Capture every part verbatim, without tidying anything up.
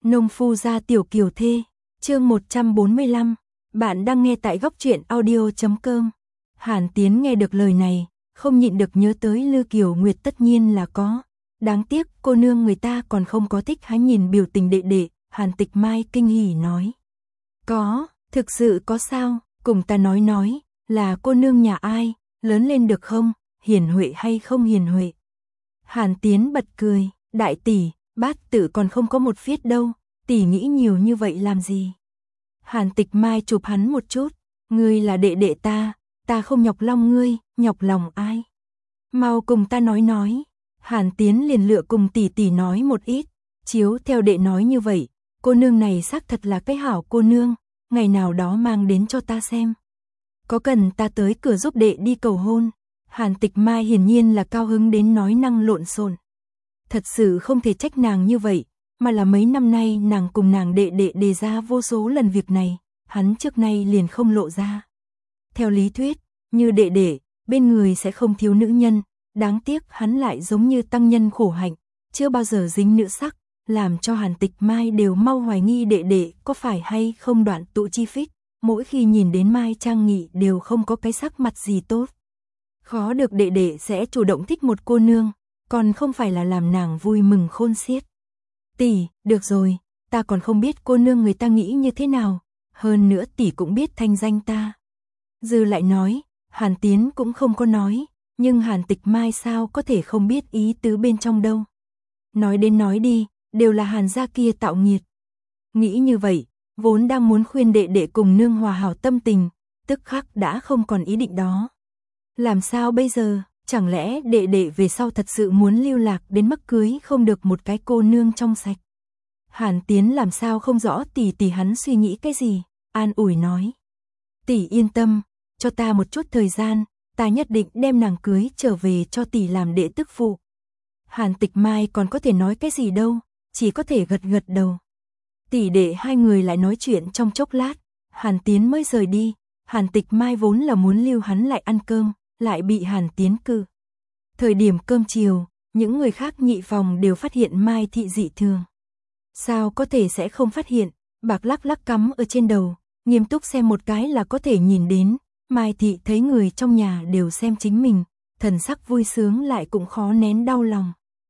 Nông phu gia tiểu kiều thê, chương một trăm bốn mươi lăm, bạn đang nghe tại góc truyện audio chấm com. Hàn Tiến nghe được lời này, không nhịn được nhớ tới Lư Kiều Nguyệt tất nhiên là có. Đáng tiếc cô nương người ta còn không có thích hắn nhìn biểu tình đệ đệ, Hàn Tịch Mai kinh hỉ nói. Có, thực sự có sao, cùng ta nói nói, là cô nương nhà ai, lớn lên được không, hiền huệ hay không hiền huệ. Hàn Tiến bật cười, đại tỷ, bát tự còn không có một phiết đâu, tỷ nghĩ nhiều như vậy làm gì. Hàn Tịch Mai chụp hắn một chút, ngươi là đệ đệ ta, ta không nhọc lòng ngươi, nhọc lòng ai. Mau cùng ta nói nói. Hàn Tiến liền lựa cùng tỷ tỷ nói một ít, chiếu theo đệ nói như vậy, cô nương này xác thật là cái hảo cô nương, ngày nào đó mang đến cho ta xem. Có cần ta tới cửa giúp đệ đi cầu hôn? Hàn Tịch Mai hiển nhiên là cao hứng đến nói năng lộn xộn. Thật sự không thể trách nàng như vậy, mà là mấy năm nay nàng cùng nàng đệ đệ đề ra vô số lần việc này, hắn trước nay liền không lộ ra. Theo lý thuyết, như đệ đệ, bên người sẽ không thiếu nữ nhân, đáng tiếc hắn lại giống như tăng nhân khổ hạnh, chưa bao giờ dính nữ sắc, làm cho Hàn Tịch Mai đều mau hoài nghi đệ đệ có phải hay không đoạn tụ chi phích, mỗi khi nhìn đến Mai Trang Nghị đều không có cái sắc mặt gì tốt. Khó được đệ đệ sẽ chủ động thích một cô nương, còn không phải là làm nàng vui mừng khôn xiết. Tỷ, được rồi, ta còn không biết cô nương người ta nghĩ như thế nào, hơn nữa tỷ cũng biết thanh danh ta. Dư lại nói, Hàn Tiến cũng không có nói, nhưng Hàn Tịch Mai sao có thể không biết ý tứ bên trong đâu. Nói đến nói đi, đều là Hàn gia kia tạo nghiệt. Nghĩ như vậy, vốn đang muốn khuyên đệ đệ cùng nương hòa hảo tâm tình, tức khắc đã không còn ý định đó. Làm sao bây giờ, chẳng lẽ đệ đệ về sau thật sự muốn lưu lạc đến mức cưới không được một cái cô nương trong sạch. Hàn Tiến làm sao không rõ tỷ tỷ hắn suy nghĩ cái gì, an ủi nói. Tỷ yên tâm, cho ta một chút thời gian, ta nhất định đem nàng cưới trở về cho tỷ làm đệ tức phụ. Hàn Tịch Mai còn có thể nói cái gì đâu, chỉ có thể gật gật đầu. Tỷ đệ hai người lại nói chuyện trong chốc lát, Hàn Tiến mới rời đi, Hàn Tịch Mai vốn là muốn lưu hắn lại ăn cơm, lại bị Hàn Tiến cự. Thời điểm cơm chiều, những người khác nhị phòng đều phát hiện Mai thị dị thường. Sao có thể sẽ không phát hiện, bạc lắc lắc cắm ở trên đầu, nghiêm túc xem một cái là có thể nhìn đến. Mai thị thấy người trong nhà đều xem chính mình, thần sắc vui sướng lại cũng khó nén đau lòng.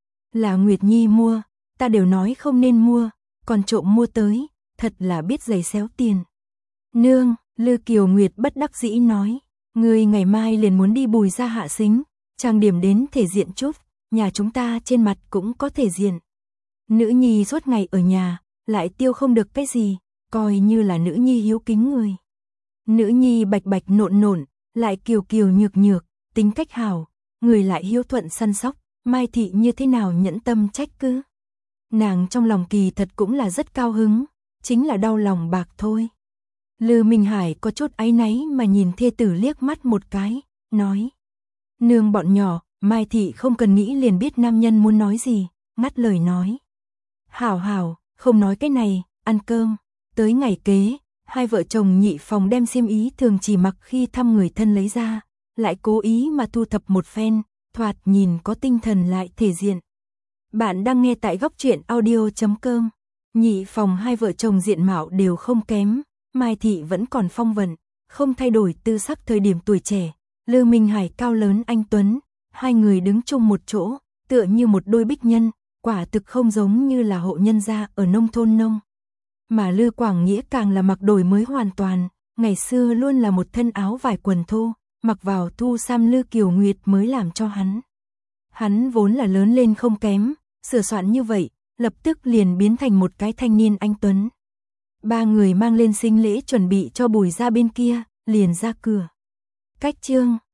Là Nguyệt Nhi mua, ta đều nói không nên mua, còn trộm mua tới, thật là biết giày xéo tiền. Nương, Lư Kiều Nguyệt bất đắc dĩ nói, ngươi ngày mai liền muốn đi Bùi gia hạ xính, trang điểm đến thể diện chút, nhà chúng ta trên mặt cũng có thể diện. Nữ nhi suốt ngày ở nhà, lại tiêu không được cái gì, coi như là nữ nhi hiếu kính người. Nữ nhi bạch bạch nộn nộn, lại kiều kiều nhược nhược, tính cách hảo, người lại hiếu thuận săn sóc, Mai thị như thế nào nhẫn tâm trách cứ. Nàng trong lòng kỳ thật cũng là rất cao hứng, chính là đau lòng bạc thôi. Lư Minh Hải có chút áy náy mà nhìn thê tử liếc mắt một cái, nói. Nương bọn nhỏ, Mai thị không cần nghĩ liền biết nam nhân muốn nói gì, ngắt lời nói. Hảo hảo, không nói cái này, ăn cơm. Tới ngày kế, hai vợ chồng nhị phòng đem xiêm ý thường chỉ mặc khi thăm người thân lấy ra, lại cố ý mà thu thập một phen, thoạt nhìn có tinh thần lại thể diện. Bạn đang nghe tại góc truyện audio chấm com. Nhị phòng hai vợ chồng diện mạo đều không kém, Mai thị vẫn còn phong vận, không thay đổi tư sắc thời điểm tuổi trẻ. Lư Minh Hải cao lớn anh tuấn, hai người đứng chung một chỗ, tựa như một đôi bích nhân, quả thực không giống như là hộ nhân gia ở nông thôn nông. Mà Lư Quảng Nghĩa càng là mặc đổi mới hoàn toàn, ngày xưa luôn là một thân áo vải quần thô, mặc vào thu sam Lư Kiều Nguyệt mới làm cho hắn. Hắn vốn là lớn lên không kém, sửa soạn như vậy, lập tức liền biến thành một cái thanh niên anh tuấn. Ba người mang lên sinh lễ chuẩn bị cho Bùi gia bên kia, liền ra cửa. Cách chương